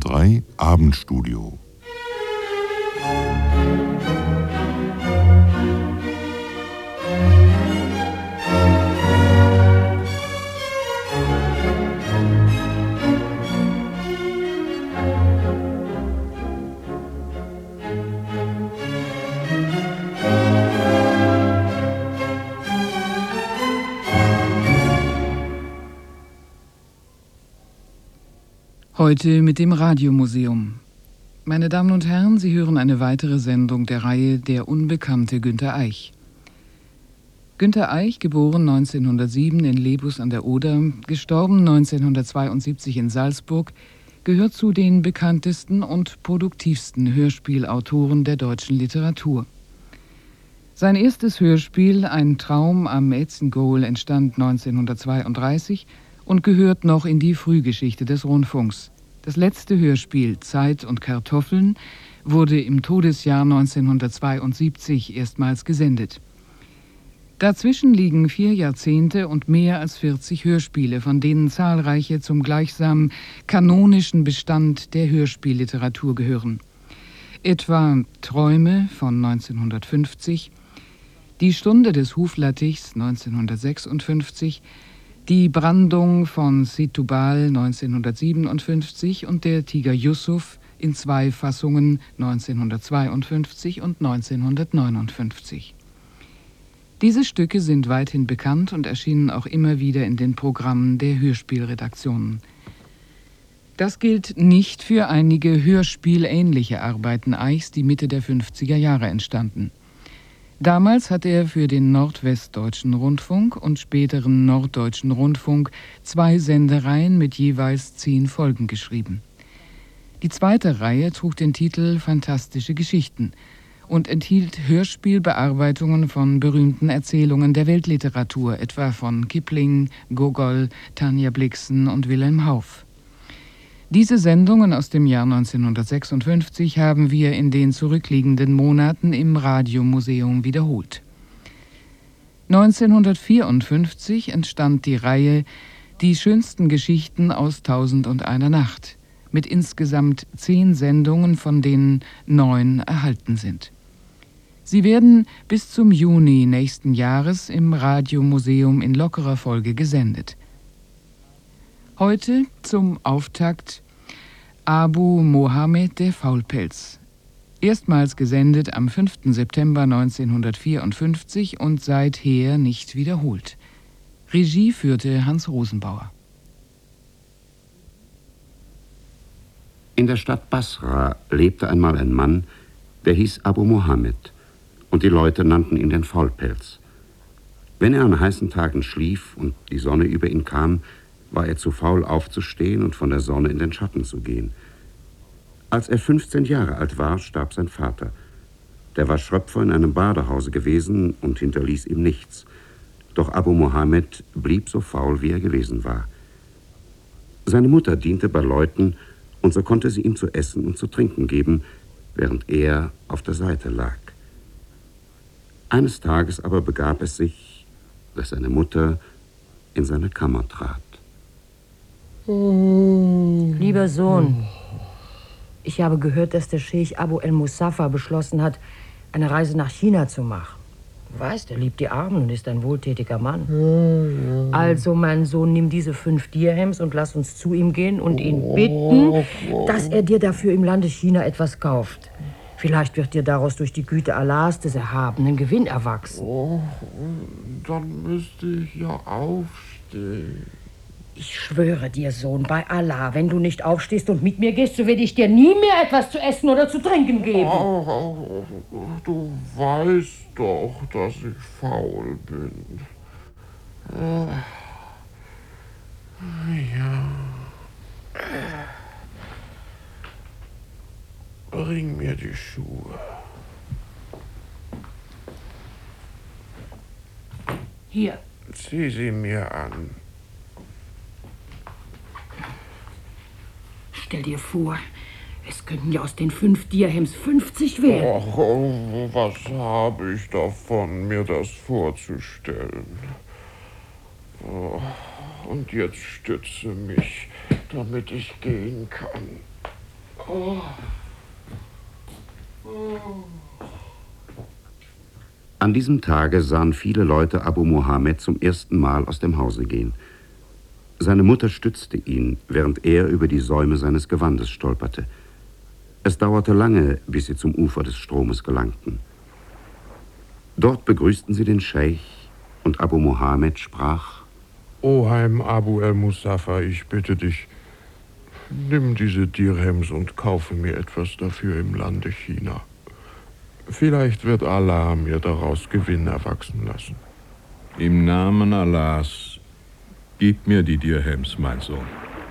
SWR3 Abendstudio. Heute mit dem Radiomuseum. Meine Damen und Herren, Sie hören eine weitere Sendung der Reihe Der unbekannte Günter Eich. Günter Eich, geboren 1907 in Lebus an der Oder, gestorben 1972 in Salzburg, gehört zu den bekanntesten und produktivsten Hörspielautoren der deutschen Literatur. Sein erstes Hörspiel, Ein Traum am Ätzengohl, entstand 1932 und gehört noch in die Frühgeschichte des Rundfunks. Das letzte Hörspiel, Zeit und Kartoffeln, wurde im Todesjahr 1972 erstmals gesendet. Dazwischen liegen 4 Jahrzehnte und mehr als 40 Hörspiele, von denen zahlreiche zum gleichsam kanonischen Bestand der Hörspielliteratur gehören. Etwa Träume von 1950, Die Stunde des Huflattichs 1956, Die Brandung von Setúbal 1957 und der Tiger Yusuf in 2 Fassungen 1952 und 1959. Diese Stücke sind weithin bekannt und erschienen auch immer wieder in den Programmen der Hörspielredaktionen. Das gilt nicht für einige hörspielähnliche Arbeiten Eichs, die Mitte der 50er Jahre entstanden. Damals hat er für den Nordwestdeutschen Rundfunk und späteren Norddeutschen Rundfunk 2 Sendereihen mit jeweils 10 Folgen geschrieben. Die zweite Reihe trug den Titel Fantastische Geschichten und enthielt Hörspielbearbeitungen von berühmten Erzählungen der Weltliteratur, etwa von Kipling, Gogol, Tanja Blixen und Wilhelm Hauff. Diese Sendungen aus dem Jahr 1956 haben wir in den zurückliegenden Monaten im Radiomuseum wiederholt. 1954 entstand die Reihe Die schönsten Geschichten aus 1001 Nacht mit insgesamt 10 Sendungen, von denen 9 erhalten sind. Sie werden bis zum Juni nächsten Jahres im Radiomuseum in lockerer Folge gesendet. Heute zum Auftakt Abu Mohammed der Faulpelz. Erstmals gesendet am 5. September 1954 und seither nicht wiederholt. Regie führte Hans Rosenbauer. In der Stadt Basra lebte einmal ein Mann, der hieß Abu Mohammed, und die Leute nannten ihn den Faulpelz. Wenn er an heißen Tagen schlief und die Sonne über ihn kam, war er zu faul aufzustehen und von der Sonne in den Schatten zu gehen. Als er 15 Jahre alt war, starb sein Vater. Der war Schröpfer in einem Badehause gewesen und hinterließ ihm nichts. Doch Abu Mohammed blieb so faul, wie er gewesen war. Seine Mutter diente bei Leuten, und so konnte sie ihm zu essen und zu trinken geben, während er auf der Seite lag. Eines Tages aber begab es sich, dass seine Mutter in seine Kammer trat. Lieber Sohn, ich habe gehört, dass der Scheich Abu el-Musafa beschlossen hat, eine Reise nach China zu machen. Du weißt, er liebt die Armen und ist ein wohltätiger Mann. Also, mein Sohn, nimm diese 5 Dirhams und lass uns zu ihm gehen und ihn bitten, dass er dir dafür im Lande China etwas kauft. Vielleicht wird dir daraus durch die Güte Allahs des Erhabenen Gewinn erwachsen. Dann müsste ich ja aufstehen. Ich schwöre dir, Sohn, bei Allah, wenn du nicht aufstehst und mit mir gehst, so werde ich dir nie mehr etwas zu essen oder zu trinken geben. Du weißt doch, dass ich faul bin. Ja. Bring mir die Schuhe. Hier. Zieh sie mir an. Stell dir vor, es könnten ja aus den 5 Dirhams 50 werden. Ach, was habe ich davon, mir das vorzustellen? Und jetzt stütze mich, damit ich gehen kann. An diesem Tage sahen viele Leute Abu Mohammed zum ersten Mal aus dem Hause gehen. Seine Mutter stützte ihn, während er über die Säume seines Gewandes stolperte. Es dauerte lange, bis sie zum Ufer des Stromes gelangten. Dort begrüßten sie den Scheich und Abu Mohammed sprach: Oheim Abu el-Musafa, ich bitte dich, nimm diese Dirhems und kaufe mir etwas dafür im Lande China. Vielleicht wird Allah mir daraus Gewinn erwachsen lassen. Im Namen Allahs, gib mir die Dirhems, mein Sohn.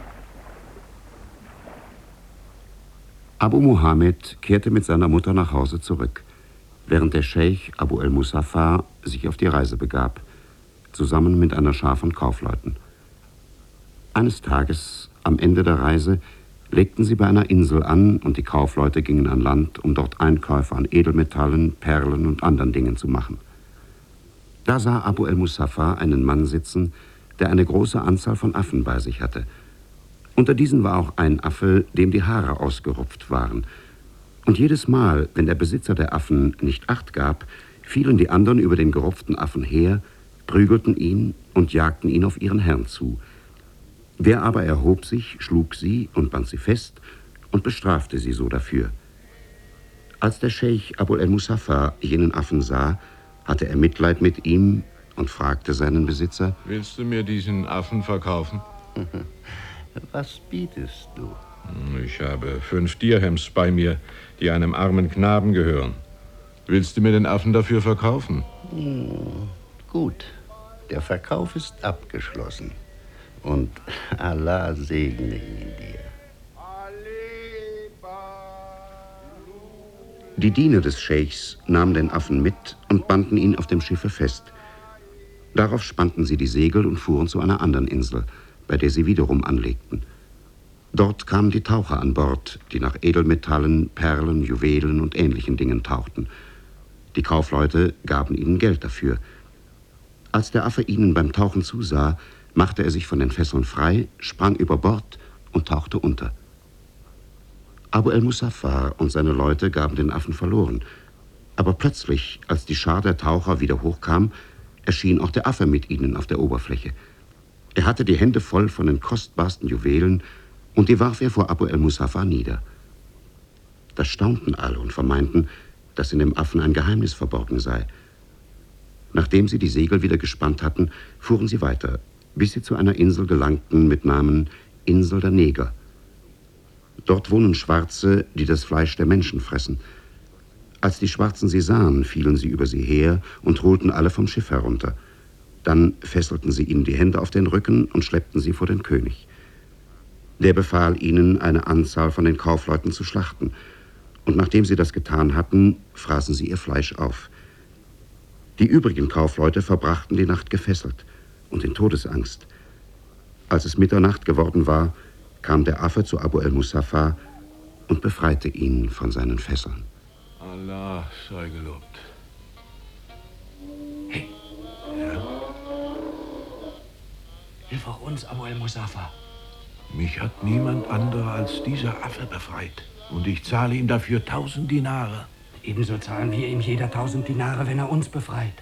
Abu Mohammed kehrte mit seiner Mutter nach Hause zurück, während der Scheich Abu el-Musafa sich auf die Reise begab, zusammen mit einer Schar von Kaufleuten. Eines Tages, am Ende der Reise, legten sie bei einer Insel an und die Kaufleute gingen an Land, um dort Einkäufe an Edelmetallen, Perlen und anderen Dingen zu machen. Da sah Abu el-Musafa einen Mann sitzen, der eine große Anzahl von Affen bei sich hatte. Unter diesen war auch ein Affe, dem die Haare ausgerupft waren. Und jedes Mal, wenn der Besitzer der Affen nicht Acht gab, fielen die anderen über den gerupften Affen her, prügelten ihn und jagten ihn auf ihren Herrn zu. Der aber erhob sich, schlug sie und band sie fest und bestrafte sie so dafür. Als der Scheich Abu el-Musafa jenen Affen sah, hatte er Mitleid mit ihm und fragte seinen Besitzer: Willst du mir diesen Affen verkaufen? Was bietest du? Ich habe 5 Dirhems bei mir, die einem armen Knaben gehören. Willst du mir den Affen dafür verkaufen? Gut, der Verkauf ist abgeschlossen. Und Allah segne ihn dir. Die Diener des Scheichs nahmen den Affen mit und banden ihn auf dem Schiffe fest. Darauf spannten sie die Segel und fuhren zu einer anderen Insel, bei der sie wiederum anlegten. Dort kamen die Taucher an Bord, die nach Edelmetallen, Perlen, Juwelen und ähnlichen Dingen tauchten. Die Kaufleute gaben ihnen Geld dafür. Als der Affe ihnen beim Tauchen zusah, machte er sich von den Fesseln frei, sprang über Bord und tauchte unter. Abu el-Musafa und seine Leute gaben den Affen verloren. Aber plötzlich, als die Schar der Taucher wieder hochkam, erschien auch der Affe mit ihnen auf der Oberfläche. Er hatte die Hände voll von den kostbarsten Juwelen und die warf er vor Abu el-Musafa nieder. Da staunten alle und vermeinten, dass in dem Affen ein Geheimnis verborgen sei. Nachdem sie die Segel wieder gespannt hatten, fuhren sie weiter, bis sie zu einer Insel gelangten mit Namen Insel der Neger. Dort wohnen Schwarze, die das Fleisch der Menschen fressen. Als die Schwarzen sie sahen, fielen sie über sie her und holten alle vom Schiff herunter. Dann fesselten sie ihnen die Hände auf den Rücken und schleppten sie vor den König. Der befahl ihnen, eine Anzahl von den Kaufleuten zu schlachten. Und nachdem sie das getan hatten, fraßen sie ihr Fleisch auf. Die übrigen Kaufleute verbrachten die Nacht gefesselt und in Todesangst. Als es Mitternacht geworden war, kam der Affe zu Abu el-Musafa und befreite ihn von seinen Fesseln. Allah sei gelobt. Hey. Ja? Hilf auch uns, Abu el-Musafa. Mich hat niemand anderer als dieser Affe befreit. Und ich zahle ihm dafür 1000 Dinare. Ebenso zahlen wir ihm jeder 1000 Dinare, wenn er uns befreit.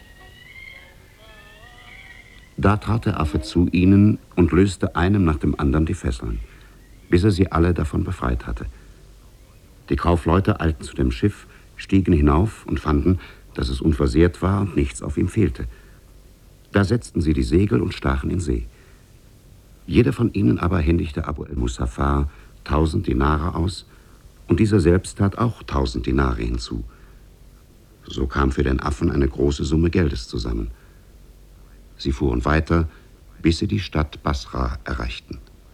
Da trat der Affe zu ihnen und löste einem nach dem anderen die Fesseln, bis er sie alle davon befreit hatte. Die Kaufleute eilten zu dem Schiff, stiegen hinauf und fanden, dass es unversehrt war und nichts auf ihm fehlte. Da setzten sie die Segel und stachen in See. Jeder von ihnen aber händigte Abu el-Musafa 1000 Dinare aus, und dieser selbst tat auch 1000 Dinare hinzu. So kam für den Affen eine große Summe Geldes zusammen. Sie fuhren weiter, bis sie die Stadt Basra erreichten.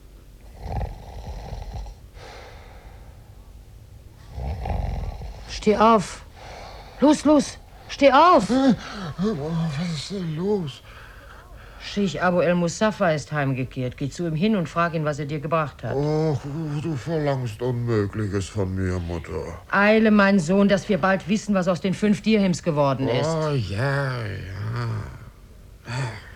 Steh auf. Los, los. Steh auf. Was ist denn los? Scheich Abu el-Musafa ist heimgekehrt. Geh zu ihm hin und frag ihn, was er dir gebracht hat. Oh, du verlangst Unmögliches von mir, Mutter. Eile, mein Sohn, dass wir bald wissen, was aus den 5 Dirhems geworden ist. Oh, ja.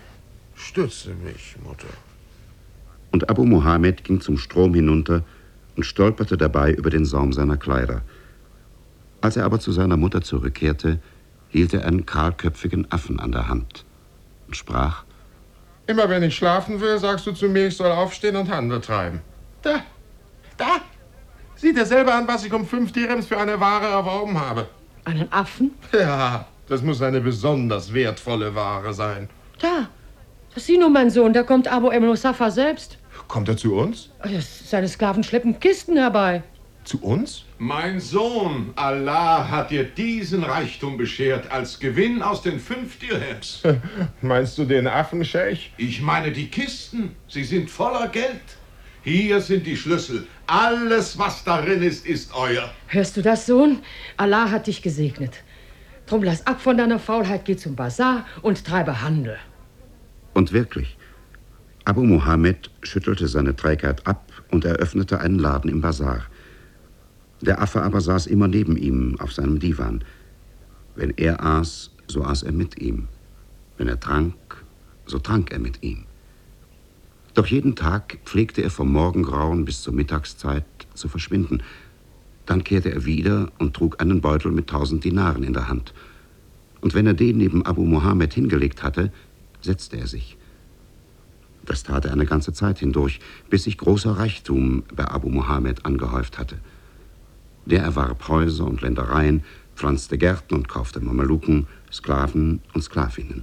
Stütze mich, Mutter. Und Abu Mohammed ging zum Strom hinunter und stolperte dabei über den Saum seiner Kleider. Als er aber zu seiner Mutter zurückkehrte, hielt er einen kahlköpfigen Affen an der Hand und sprach: Immer wenn ich schlafen will, sagst du zu mir, ich soll aufstehen und Handel treiben. Da! Sieh dir selber an, was ich um 5 Dirhams für eine Ware erworben habe. Einen Affen? Ja, das muss eine besonders wertvolle Ware sein. Da, sieh nur, mein Sohn, da kommt Abu el-Musafa selbst. Kommt er zu uns? Seine Sklaven schleppen Kisten herbei. Zu uns? Mein Sohn, Allah hat dir diesen Reichtum beschert als Gewinn aus den 5 Dirhams. Meinst du den Affen, Scheich? Ich meine die Kisten, sie sind voller Geld. Hier sind die Schlüssel. Alles, was darin ist, ist euer. Hörst du das, Sohn? Allah hat dich gesegnet. Drum lass ab von deiner Faulheit, geh zum Bazar und treibe Handel. Und wirklich, Abu Mohammed schüttelte seine Trägheit ab und eröffnete einen Laden im Bazar. Der Affe aber saß immer neben ihm auf seinem Divan. Wenn er aß, so aß er mit ihm. Wenn er trank, so trank er mit ihm. Doch jeden Tag pflegte er vom Morgengrauen bis zur Mittagszeit zu verschwinden. Dann kehrte er wieder und trug einen Beutel mit 1000 Dinaren in der Hand. Und wenn er den neben Abu Mohammed hingelegt hatte, setzte er sich. Das tat er eine ganze Zeit hindurch, bis sich großer Reichtum bei Abu Mohammed angehäuft hatte. Der erwarb Häuser und Ländereien, pflanzte Gärten und kaufte Mameluken, Sklaven und Sklavinnen.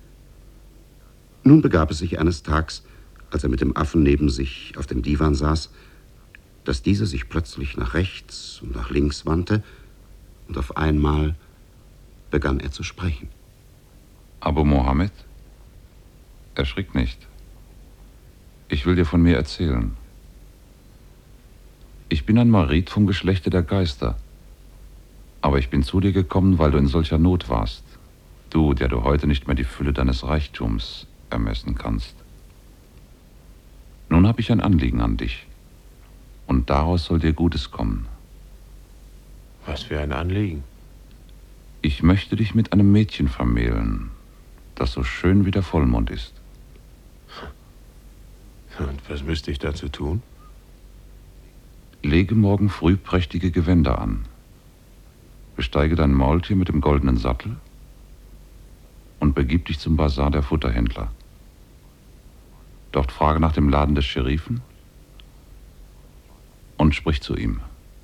Nun begab es sich eines Tags, als er mit dem Affen neben sich auf dem Divan saß, dass dieser sich plötzlich nach rechts und nach links wandte und auf einmal begann er zu sprechen. Abu Mohammed, erschrick nicht. Ich will dir von mir erzählen. Ich bin ein Marid vom Geschlechte der Geister. Aber ich bin zu dir gekommen, weil du in solcher Not warst. Du, der du heute nicht mehr die Fülle deines Reichtums ermessen kannst. Nun habe ich ein Anliegen an dich. Und daraus soll dir Gutes kommen. Was für ein Anliegen? Ich möchte dich mit einem Mädchen vermählen, das so schön wie der Vollmond ist. Und was müsste ich dazu tun? Lege morgen früh prächtige Gewänder an. Besteige dein Maultier mit dem goldenen Sattel und begib dich zum Bazar der Futterhändler. Dort frage nach dem Laden des Scherifen und sprich zu ihm.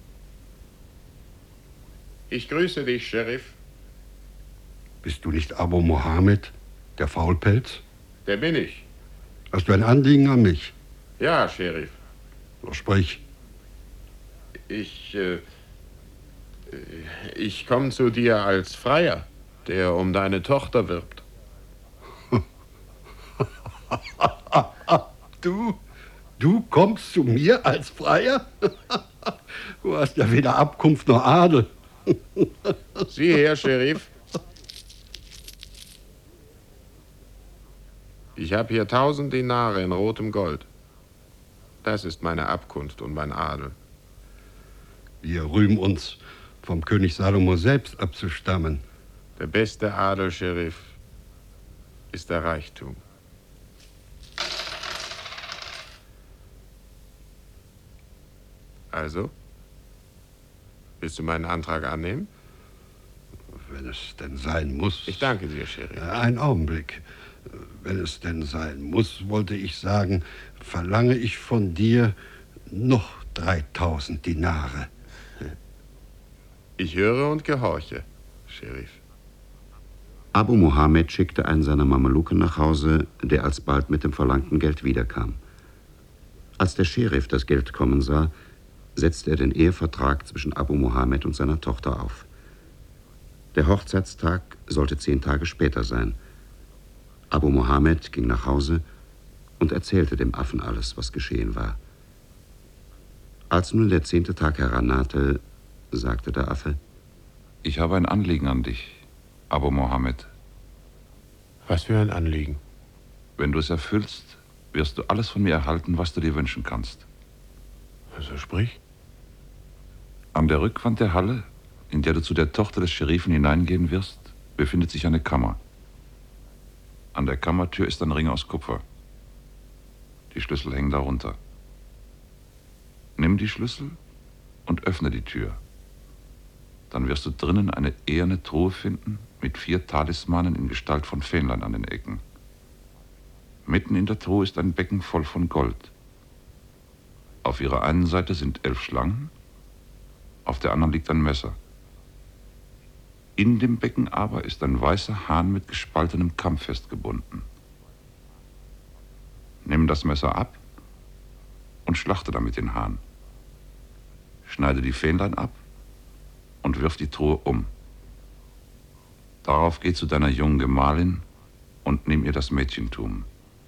Ich grüße dich, Sheriff. Bist du nicht Abu Mohammed, der Faulpelz? Der bin ich. Hast du ein Anliegen an mich? Ja, Sheriff. So sprich. Ich komme zu dir als Freier, der um deine Tochter wirbt. Du kommst zu mir als Freier? Du hast ja weder Abkunft noch Adel. Sieh her, Sheriff. Ich habe hier 1000 Dinare in rotem Gold. Das ist meine Abkunft und mein Adel. Wir rühmen uns, vom König Salomo selbst abzustammen. Der beste Adel, Sheriff, ist der Reichtum. Also, willst du meinen Antrag annehmen? Wenn es denn sein muss. Ich danke dir, Sheriff. Einen Augenblick. Wenn es denn sein muss, wollte ich sagen, verlange ich von dir noch 3000 Dinare. Ich höre und gehorche, Sheriff. Abu Mohammed schickte einen seiner Mameluken nach Hause, der alsbald mit dem verlangten Geld wiederkam. Als der Sheriff das Geld kommen sah, setzte er den Ehevertrag zwischen Abu Mohammed und seiner Tochter auf. Der Hochzeitstag sollte 10 Tage später sein. Abu Mohammed ging nach Hause und erzählte dem Affen alles, was geschehen war. Als nun der 10. Tag herannahte, sagte der Affe: Ich habe ein Anliegen an dich, Abu Mohammed. Was für ein Anliegen? Wenn du es erfüllst, wirst du alles von mir erhalten, was du dir wünschen kannst. Also sprich. An der Rückwand der Halle, in der du zu der Tochter des Scherifen hineingehen wirst, befindet sich eine Kammer. An der Kammertür ist ein Ring aus Kupfer. Die Schlüssel hängen darunter. Nimm Nimm die Schlüssel und öffne die Tür. Dann wirst du drinnen eine eherne Truhe finden mit 4 Talismanen in Gestalt von Fähnlein an den Ecken. Mitten in der Truhe ist ein Becken voll von Gold. Auf ihrer einen Seite sind 11 Schlangen, auf der anderen liegt ein Messer. In dem Becken aber ist ein weißer Hahn mit gespaltenem Kamm festgebunden. Nimm das Messer ab und schlachte damit den Hahn. Schneide die Fähnlein ab und wirf die Truhe um. Darauf geh zu deiner jungen Gemahlin und nimm ihr das Mädchentum.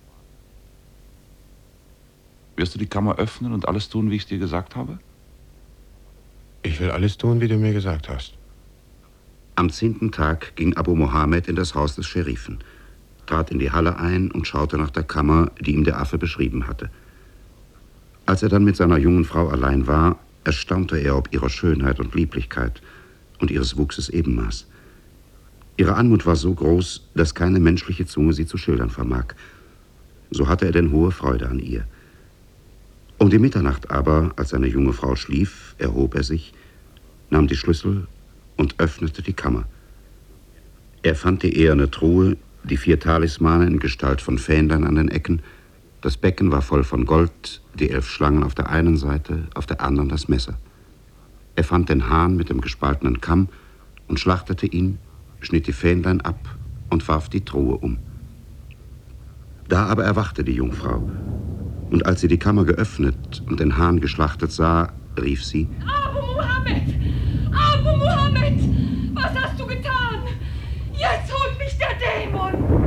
Wirst du die Kammer öffnen und alles tun, wie ich es dir gesagt habe? Ich will alles tun, wie du mir gesagt hast. Am 10. Tag ging Abu Mohammed in das Haus des Scherifen, trat in die Halle ein und schaute nach der Kammer, die ihm der Affe beschrieben hatte. Als er dann mit seiner jungen Frau allein war, erstaunte er ob ihrer Schönheit und Lieblichkeit und ihres Wuchses Ebenmaß. Ihre Anmut war so groß, dass keine menschliche Zunge sie zu schildern vermag. So hatte er denn hohe Freude an ihr. Um die Mitternacht aber, als seine junge Frau schlief, erhob er sich, nahm die Schlüssel und öffnete die Kammer. Er fand die eherne Truhe, die 4 Talismane in Gestalt von Fähnlein an den Ecken. Das Becken war voll von Gold, die 11 Schlangen auf der einen Seite, auf der anderen das Messer. Er fand den Hahn mit dem gespaltenen Kamm und schlachtete ihn, schnitt die Fähnlein ab und warf die Truhe um. Da aber erwachte die Jungfrau, und als sie die Kammer geöffnet und den Hahn geschlachtet sah, rief sie: Abu Mohammed! Abu Mohammed! Was hast du getan? Jetzt holt mich der Dämon!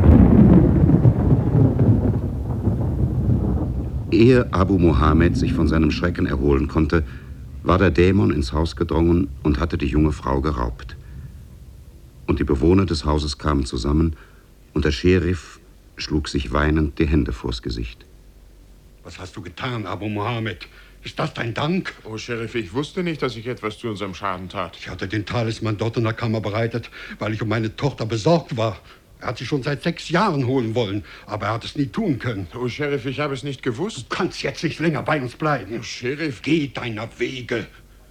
Ehe Abu Mohammed sich von seinem Schrecken erholen konnte, war der Dämon ins Haus gedrungen und hatte die junge Frau geraubt. Und die Bewohner des Hauses kamen zusammen, und der Scherif schlug sich weinend die Hände vors Gesicht. Was hast du getan, Abu Mohammed? Ist das dein Dank? Oh, Sheriff, ich wusste nicht, dass ich etwas zu unserem Schaden tat. Ich hatte den Talisman dort in der Kammer bereitet, weil ich um meine Tochter besorgt war. Er hat sie schon seit 6 Jahren holen wollen, aber er hat es nie tun können. Oh, Sheriff, ich habe es nicht gewusst. Du kannst jetzt nicht länger bei uns bleiben. Oh, Sheriff. Geh deiner Wege.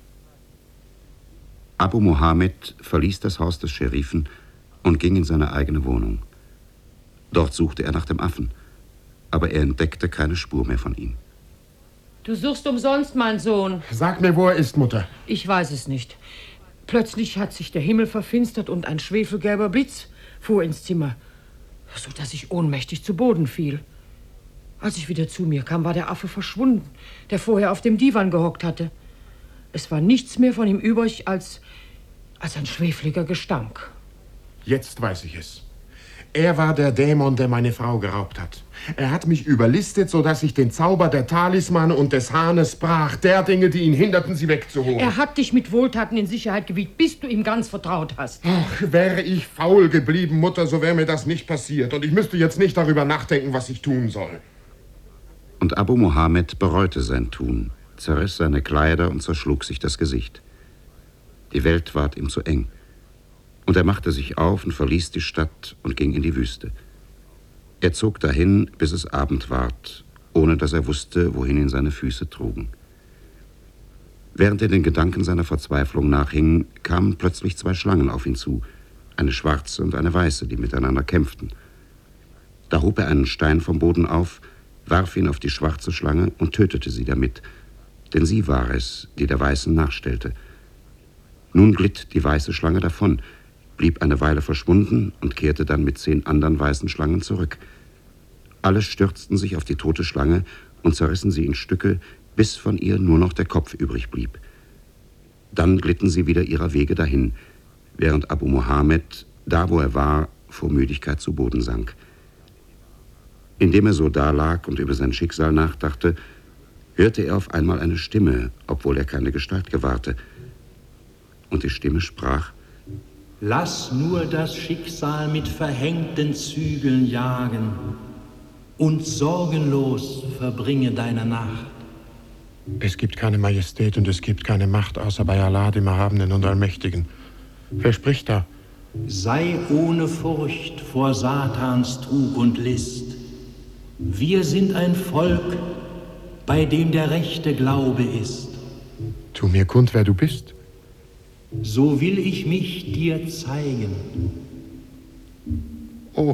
Abu Mohammed verließ das Haus des Scherifen und ging in seine eigene Wohnung. Dort suchte er nach dem Affen, aber er entdeckte keine Spur mehr von ihm. Du suchst umsonst, mein Sohn. Sag mir, wo er ist, Mutter. Ich weiß es nicht. Plötzlich hat sich der Himmel verfinstert und ein schwefelgelber Blitz fuhr ins Zimmer, so dass ich ohnmächtig zu Boden fiel. Als ich wieder zu mir kam, war der Affe verschwunden, der vorher auf dem Divan gehockt hatte. Es war nichts mehr von ihm übrig als ein schwefeliger Gestank. Jetzt weiß ich es. Er war der Dämon, der meine Frau geraubt hat. Er hat mich überlistet, sodass ich den Zauber der Talismane und des Hahnes brach, der Dinge, die ihn hinderten, sie wegzuholen. Er hat dich mit Wohltaten in Sicherheit gewiegt, bis du ihm ganz vertraut hast. Ach, wäre ich faul geblieben, Mutter, so wäre mir das nicht passiert. Und ich müsste jetzt nicht darüber nachdenken, was ich tun soll. Und Abu Mohammed bereute sein Tun, zerriss seine Kleider und zerschlug sich das Gesicht. Die Welt ward ihm zu eng. Und er machte sich auf und verließ die Stadt und ging in die Wüste. Er zog dahin, bis es Abend ward, ohne dass er wusste, wohin ihn seine Füße trugen. Während er den Gedanken seiner Verzweiflung nachhing, kamen plötzlich 2 Schlangen auf ihn zu, eine schwarze und eine weiße, die miteinander kämpften. Da hob er einen Stein vom Boden auf, warf ihn auf die schwarze Schlange und tötete sie damit, denn sie war es, die der Weißen nachstellte. Nun glitt die weiße Schlange davon, blieb eine Weile verschwunden und kehrte dann mit 10 anderen weißen Schlangen zurück. Alle stürzten sich auf die tote Schlange und zerrissen sie in Stücke, bis von ihr nur noch der Kopf übrig blieb. Dann glitten sie wieder ihrer Wege dahin, während Abu Mohammed, da wo er war, vor Müdigkeit zu Boden sank. Indem er so dalag und über sein Schicksal nachdachte, hörte er auf einmal eine Stimme, obwohl er keine Gestalt gewahrte. Und die Stimme sprach: Lass nur das Schicksal mit verhängten Zügeln jagen und sorgenlos verbringe deine Nacht. Es gibt keine Majestät und es gibt keine Macht, außer bei Allah, dem Erhabenen und Allmächtigen. Wer spricht da? Sei ohne Furcht vor Satans Trug und List. Wir sind ein Volk, bei dem der rechte Glaube ist. Tu mir kund, wer du bist. So will ich mich dir zeigen. Oh,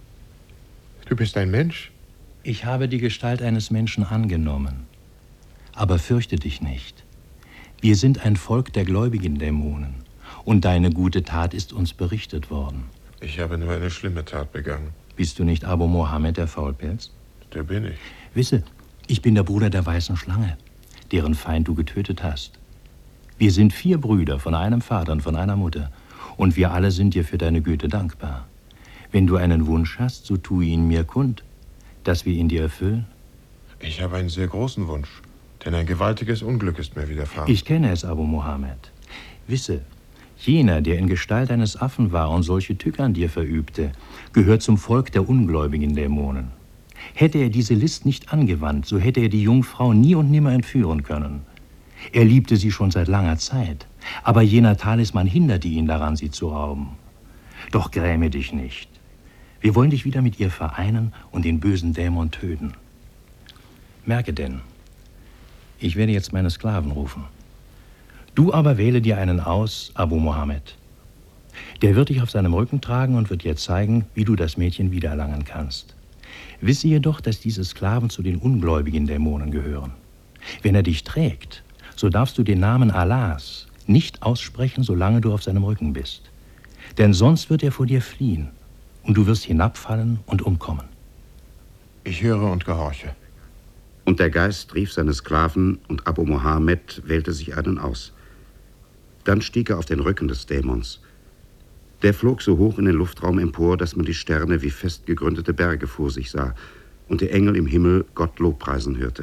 du bist ein Mensch? Ich habe die Gestalt eines Menschen angenommen. Aber fürchte dich nicht. Wir sind ein Volk der gläubigen Dämonen. Und deine gute Tat ist uns berichtet worden. Ich habe nur eine schlimme Tat begangen. Bist du nicht Abu Mohammed, der Faulpelz? Der bin ich. Wisse, ich bin der Bruder der weißen Schlange, deren Feind du getötet hast. Wir sind 4 Brüder von einem Vater und von einer Mutter. Und wir alle sind dir für deine Güte dankbar. Wenn du einen Wunsch hast, so tue ihn mir kund, dass wir ihn dir erfüllen. Ich habe einen sehr großen Wunsch, denn ein gewaltiges Unglück ist mir widerfahren. Ich kenne es, Abu Mohammed. Wisse, jener, der in Gestalt eines Affen war und solche Tücke an dir verübte, gehört zum Volk der ungläubigen Dämonen. Hätte er diese List nicht angewandt, so hätte er die Jungfrau nie und nimmer entführen können. Er liebte sie schon seit langer Zeit, aber jener Talisman hinderte ihn daran, sie zu rauben. Doch gräme dich nicht. Wir wollen dich wieder mit ihr vereinen und den bösen Dämon töten. Merke denn, ich werde jetzt meine Sklaven rufen. Du aber wähle dir einen aus, Abu Mohammed. Der wird dich auf seinem Rücken tragen und wird dir zeigen, wie du das Mädchen wiedererlangen kannst. Wisse jedoch, dass diese Sklaven zu den ungläubigen Dämonen gehören. Wenn er dich trägt, so darfst du den Namen Allahs nicht aussprechen, solange du auf seinem Rücken bist. Denn sonst wird er vor dir fliehen und du wirst hinabfallen und umkommen. Ich höre und gehorche. Und der Geist rief seine Sklaven und Abu Mohammed wählte sich einen aus. Dann stieg er auf den Rücken des Dämons. Der flog so hoch in den Luftraum empor, dass man die Sterne wie fest gegründete Berge vor sich sah und die Engel im Himmel Gott Lobpreisen hörte.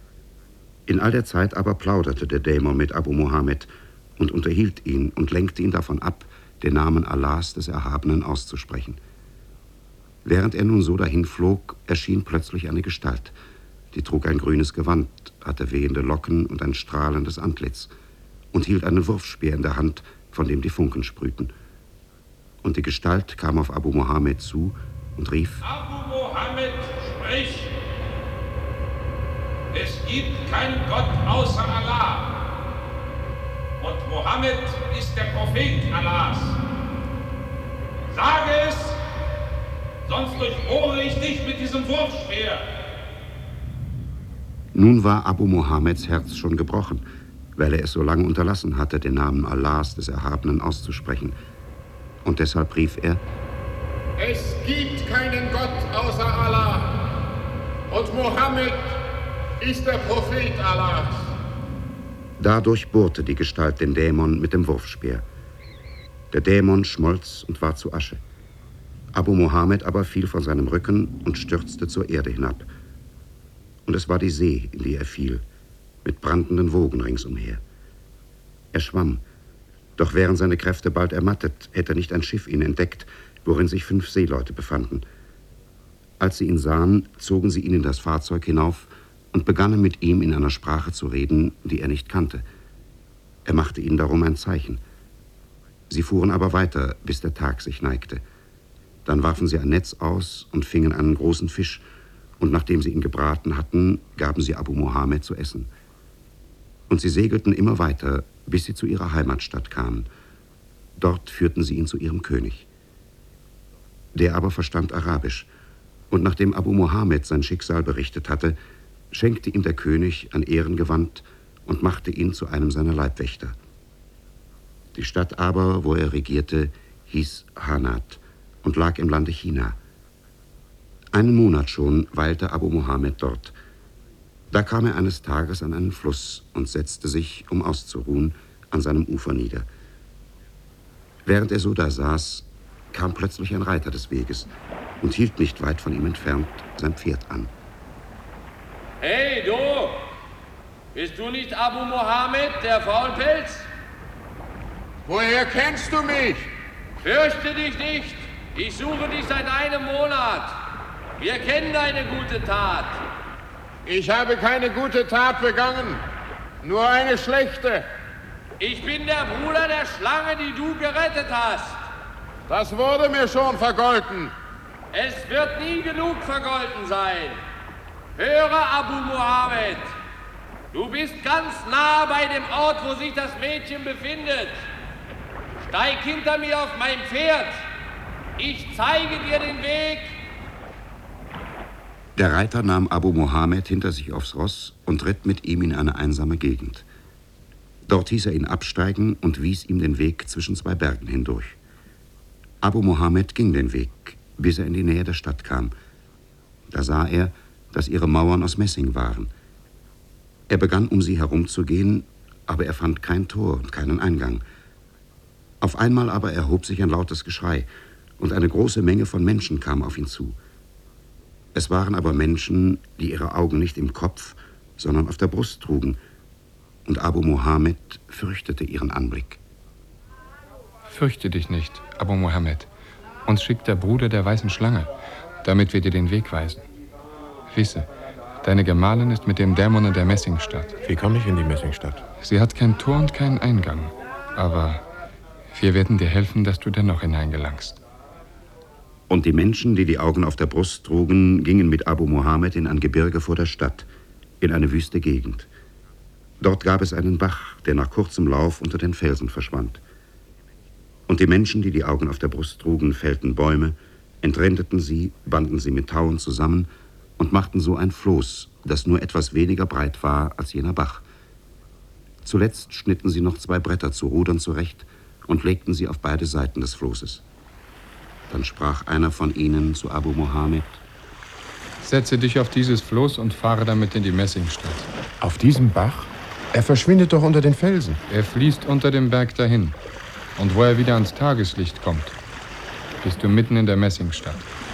In all der Zeit aber plauderte der Dämon mit Abu Mohammed und unterhielt ihn und lenkte ihn davon ab, den Namen Allahs des Erhabenen auszusprechen. Während er nun so dahinflog, erschien plötzlich eine Gestalt. Die trug ein grünes Gewand, hatte wehende Locken und ein strahlendes Antlitz und hielt einen Wurfspeer in der Hand, von dem die Funken sprühten. Und die Gestalt kam auf Abu Mohammed zu und rief: Abu Mohammed, sprich! Es gibt keinen Gott außer Allah. Und Mohammed ist der Prophet Allahs. Sage es, sonst durchbohre ich dich mit diesem Wurfspeer. Nun war Abu Mohammeds Herz schon gebrochen, weil er es so lange unterlassen hatte, den Namen Allahs des Erhabenen auszusprechen. Und deshalb rief er: Es gibt keinen Gott außer Allah. Und Mohammed ist der Prophet Allahs. Da durchbohrte die Gestalt den Dämon mit dem Wurfspeer. Der Dämon schmolz und war zu Asche. Abu Mohammed aber fiel von seinem Rücken und stürzte zur Erde hinab. Und es war die See, in die er fiel, mit brandenden Wogen ringsumher. Er schwamm, doch wären seine Kräfte bald ermattet, hätte nicht ein Schiff ihn entdeckt, worin sich 5 Seeleute befanden. Als sie ihn sahen, zogen sie ihn in das Fahrzeug hinauf und begannen mit ihm in einer Sprache zu reden, die er nicht kannte. Er machte ihnen darum ein Zeichen. Sie fuhren aber weiter, bis der Tag sich neigte. Dann warfen sie ein Netz aus und fingen einen großen Fisch, und nachdem sie ihn gebraten hatten, gaben sie Abu Mohammed zu essen. Und sie segelten immer weiter, bis sie zu ihrer Heimatstadt kamen. Dort führten sie ihn zu ihrem König. Der aber verstand Arabisch, und nachdem Abu Mohammed sein Schicksal berichtet hatte, schenkte ihm der König ein Ehrengewand und machte ihn zu einem seiner Leibwächter. Die Stadt aber, wo er regierte, hieß Hanat und lag im Lande China. Einen Monat schon weilte Abu Mohammed dort. Da kam er eines Tages an einen Fluss und setzte sich, um auszuruhen, an seinem Ufer nieder. Während er so da saß, kam plötzlich ein Reiter des Weges und hielt nicht weit von ihm entfernt sein Pferd an. Hey, du! Bist du nicht Abu Mohammed, der Faulpelz? Woher kennst du mich? Fürchte dich nicht. Ich suche dich seit einem Monat. Wir kennen deine gute Tat. Ich habe keine gute Tat begangen, nur eine schlechte. Ich bin der Bruder der Schlange, die du gerettet hast. Das wurde mir schon vergolten. Es wird nie genug vergolten sein. Höre, Abu Mohammed. Du bist ganz nah bei dem Ort, wo sich das Mädchen befindet. Steig hinter mir auf mein Pferd. Ich zeige dir den Weg. Der Reiter nahm Abu Mohammed hinter sich aufs Ross und ritt mit ihm in eine einsame Gegend. Dort hieß er ihn absteigen und wies ihm den Weg zwischen zwei Bergen hindurch. Abu Mohammed ging den Weg, bis er in die Nähe der Stadt kam. Da sah er, dass ihre Mauern aus Messing waren. Er begann, um sie herumzugehen, aber er fand kein Tor und keinen Eingang. Auf einmal aber erhob sich ein lautes Geschrei, und eine große Menge von Menschen kam auf ihn zu. Es waren aber Menschen, die ihre Augen nicht im Kopf, sondern auf der Brust trugen, und Abu Mohammed fürchtete ihren Anblick. Fürchte dich nicht, Abu Mohammed. Uns schickt der Bruder der weißen Schlange, damit wir dir den Weg weisen. Wisse, deine Gemahlin ist mit dem Dämon in der Messingstadt. Wie komme ich in die Messingstadt? Sie hat kein Tor und keinen Eingang, aber wir werden dir helfen, dass du dennoch hineingelangst. Und die Menschen, die die Augen auf der Brust trugen, gingen mit Abu Mohammed in ein Gebirge vor der Stadt, in eine wüste Gegend. Dort gab es einen Bach, der nach kurzem Lauf unter den Felsen verschwand. Und die Menschen, die die Augen auf der Brust trugen, fällten Bäume, enträndeten sie, banden sie mit Tauen zusammen und machten so ein Floß, das nur etwas weniger breit war als jener Bach. Zuletzt schnitten sie noch 2 Bretter zu Rudern zurecht und legten sie auf beide Seiten des Floßes. Dann sprach einer von ihnen zu Abu Mohammed: Setze dich auf dieses Floß und fahre damit in die Messingstadt. Auf diesem Bach? Er verschwindet doch unter den Felsen. Er fließt unter dem Berg dahin. Und wo er wieder ans Tageslicht kommt, bist du mitten in der Messingstadt.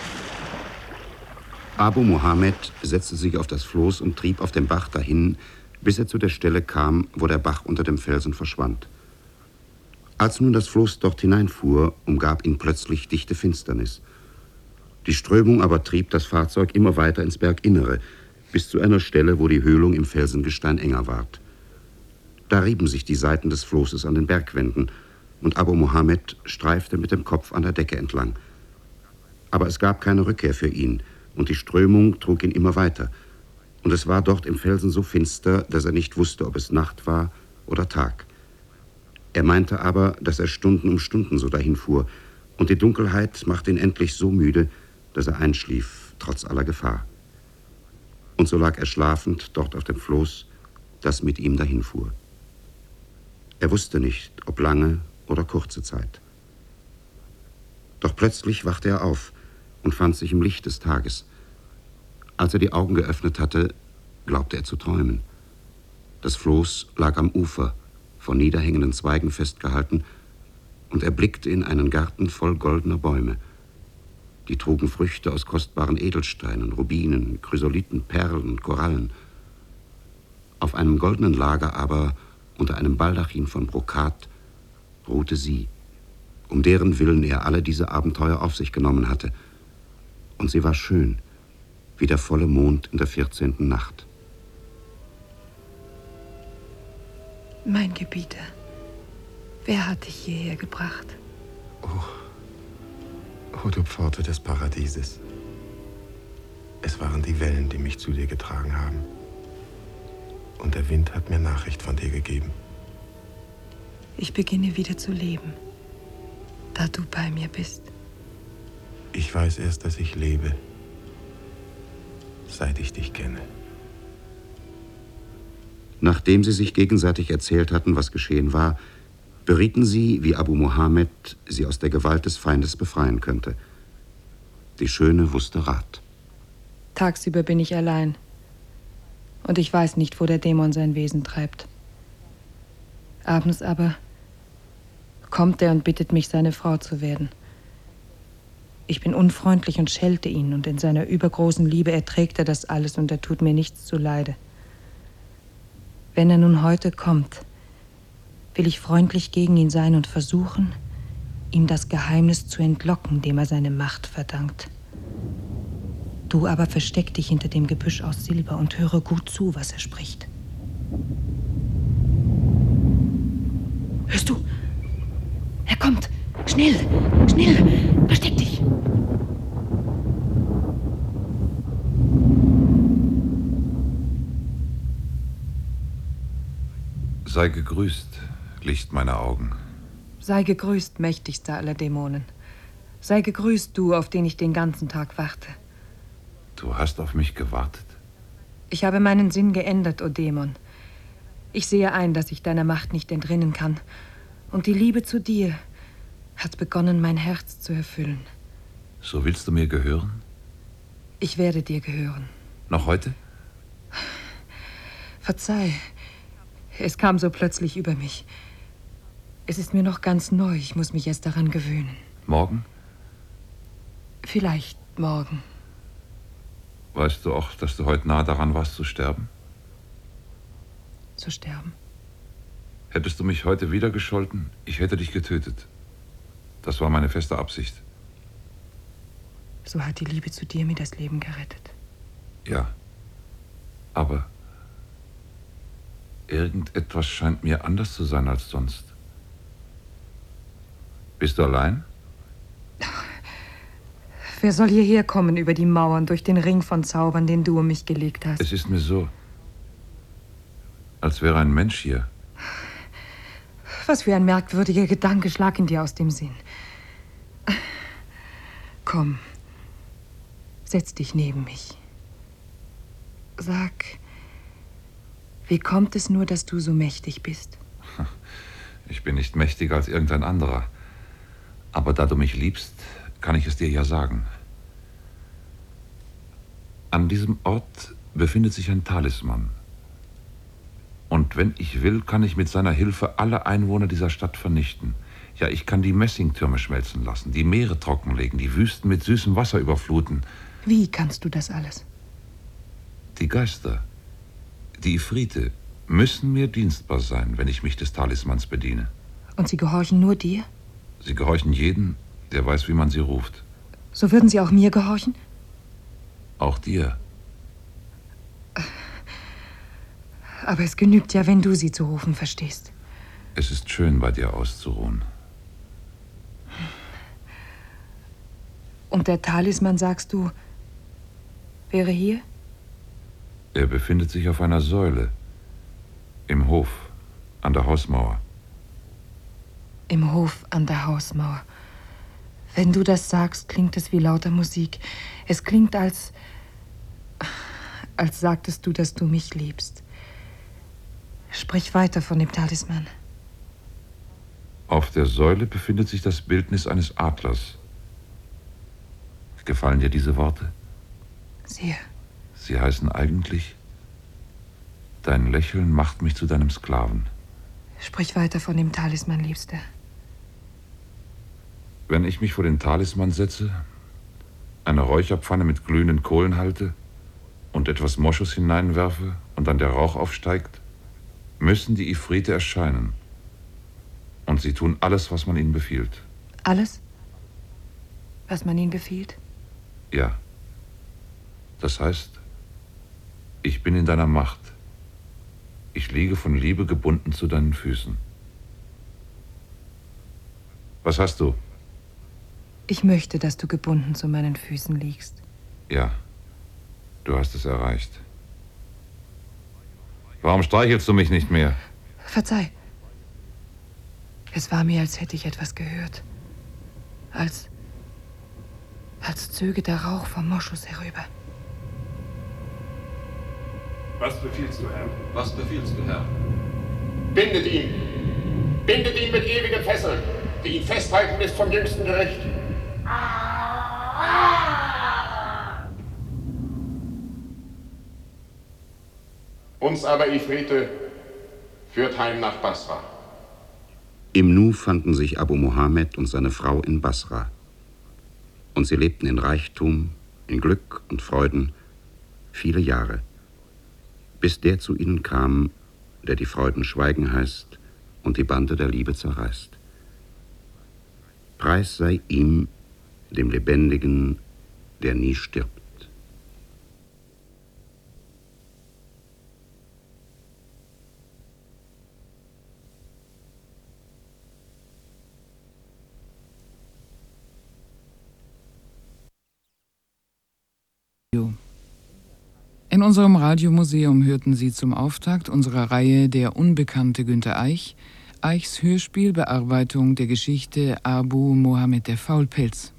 Abu Mohammed setzte sich auf das Floß und trieb auf dem Bach dahin, bis er zu der Stelle kam, wo der Bach unter dem Felsen verschwand. Als nun das Floß dort hineinfuhr, umgab ihn plötzlich dichte Finsternis. Die Strömung aber trieb das Fahrzeug immer weiter ins Berginnere, bis zu einer Stelle, wo die Höhlung im Felsengestein enger ward. Da rieben sich die Seiten des Floßes an den Bergwänden, und Abu Mohammed streifte mit dem Kopf an der Decke entlang. Aber es gab keine Rückkehr für ihn, und die Strömung trug ihn immer weiter. Und es war dort im Felsen so finster, dass er nicht wusste, ob es Nacht war oder Tag. Er meinte aber, dass er Stunden um Stunden so dahinfuhr, und die Dunkelheit machte ihn endlich so müde, dass er einschlief, trotz aller Gefahr. Und so lag er schlafend dort auf dem Floß, das mit ihm dahinfuhr. Er wusste nicht, ob lange oder kurze Zeit. Doch plötzlich wachte er auf und fand sich im Licht des Tages. Als er die Augen geöffnet hatte, glaubte er zu träumen. Das Floß lag am Ufer, von niederhängenden Zweigen festgehalten, und er blickte in einen Garten voll goldener Bäume. Die trugen Früchte aus kostbaren Edelsteinen, Rubinen, Chrysolithen, Perlen und Korallen. Auf einem goldenen Lager aber, unter einem Baldachin von Brokat, ruhte sie, um deren Willen er alle diese Abenteuer auf sich genommen hatte. Und sie war schön, wie der volle Mond in der 14. Nacht. Mein Gebieter, wer hat dich hierher gebracht? Oh, du Pforte des Paradieses. Es waren die Wellen, die mich zu dir getragen haben. Und der Wind hat mir Nachricht von dir gegeben. Ich beginne wieder zu leben, da du bei mir bist. Ich weiß erst, dass ich lebe, seit ich dich kenne. Nachdem sie sich gegenseitig erzählt hatten, was geschehen war, berieten sie, wie Abu Mohammed sie aus der Gewalt des Feindes befreien könnte. Die Schöne wusste Rat. Tagsüber bin ich allein. Und ich weiß nicht, wo der Dämon sein Wesen treibt. Abends aber kommt er und bittet mich, seine Frau zu werden. Ich bin unfreundlich und schelte ihn, und in seiner übergroßen Liebe erträgt er das alles, und er tut mir nichts zuleide. Wenn er nun heute kommt, will ich freundlich gegen ihn sein und versuchen, ihm das Geheimnis zu entlocken, dem er seine Macht verdankt. Du aber versteck dich hinter dem Gebüsch aus Silber und höre gut zu, was er spricht. Hörst du? Er kommt! Schnell! Schnell! Versteck dich! Sei gegrüßt, Licht meiner Augen. Sei gegrüßt, mächtigster aller Dämonen. Sei gegrüßt, du, auf den ich den ganzen Tag warte. Du hast auf mich gewartet? Ich habe meinen Sinn geändert, o Dämon. Ich sehe ein, dass ich deiner Macht nicht entrinnen kann. Und die Liebe zu dir hat begonnen, mein Herz zu erfüllen. So willst du mir gehören? Ich werde dir gehören. Noch heute? Verzeih, es kam so plötzlich über mich. Es ist mir noch ganz neu, ich muss mich erst daran gewöhnen. Morgen? Vielleicht morgen. Weißt du auch, dass du heute nah daran warst zu sterben? Zu sterben? Hättest du mich heute wieder gescholten, ich hätte dich getötet. Das war meine feste Absicht. So hat die Liebe zu dir mir das Leben gerettet. Ja, aber irgendetwas scheint mir anders zu sein als sonst. Bist du allein? Wer soll hierher kommen über die Mauern, durch den Ring von Zaubern, den du um mich gelegt hast? Es ist mir so, als wäre ein Mensch hier. Was für ein merkwürdiger Gedanke schlag in dir aus dem Sinn. Komm, setz dich neben mich. Sag, wie kommt es nur, dass du so mächtig bist? Ich bin nicht mächtiger als irgendein anderer. Aber da du mich liebst, kann ich es dir ja sagen. An diesem Ort befindet sich ein Talisman. Und wenn ich will, kann ich mit seiner Hilfe alle Einwohner dieser Stadt vernichten. Ja, ich kann die Messingtürme schmelzen lassen, die Meere trockenlegen, die Wüsten mit süßem Wasser überfluten. Wie kannst du das alles? Die Geister, die Ifrite, müssen mir dienstbar sein, wenn ich mich des Talismans bediene. Und sie gehorchen nur dir? Sie gehorchen jedem, der weiß, wie man sie ruft. So würden sie auch mir gehorchen? Auch dir. Aber es genügt ja, wenn du sie zu rufen verstehst. Es ist schön, bei dir auszuruhen. Und der Talisman, sagst du, wäre hier? Er befindet sich auf einer Säule. Im Hof, an der Hausmauer. Im Hof an der Hausmauer. Wenn du das sagst, klingt es wie lauter Musik. Es klingt, als sagtest du, dass du mich liebst. Sprich weiter von dem Talisman. Auf der Säule befindet sich das Bildnis eines Adlers. Gefallen dir diese Worte? Sehr. Sie heißen eigentlich: Dein Lächeln macht mich zu deinem Sklaven. Sprich weiter von dem Talisman, Liebster. Wenn ich mich vor den Talisman setze, eine Räucherpfanne mit glühenden Kohlen halte und etwas Moschus hineinwerfe und dann der Rauch aufsteigt, müssen die Ifrite erscheinen. Und sie tun alles, was man ihnen befiehlt. Alles? Was man ihnen befiehlt? Ja. Das heißt, ich bin in deiner Macht. Ich liege von Liebe gebunden zu deinen Füßen. Was hast du? Ich möchte, dass du gebunden zu meinen Füßen liegst. Ja, du hast es erreicht. Warum streichelst du mich nicht mehr? Verzeih. Es war mir, als hätte ich etwas gehört. Als zöge der Rauch vom Moschus herüber. Was befiehlst du, Herr? Was befiehlst du, Herr? Bindet ihn! Bindet ihn mit ewigen Fesseln, die ihn festhalten bis zum jüngsten Gericht. Uns aber, Ifrite, führt heim nach Basra. Im Nu fanden sich Abu Mohammed und seine Frau in Basra. Und sie lebten in Reichtum, in Glück und Freuden viele Jahre, bis der zu ihnen kam, der die Freuden schweigen heißt und die Bande der Liebe zerreißt. Preis sei ihm, dem Lebendigen, der nie stirbt. In unserem Radiomuseum hörten Sie zum Auftakt unserer Reihe Der unbekannte Günter Eich, Eichs Hörspielbearbeitung der Geschichte Abu Mohammed der Faulpelz.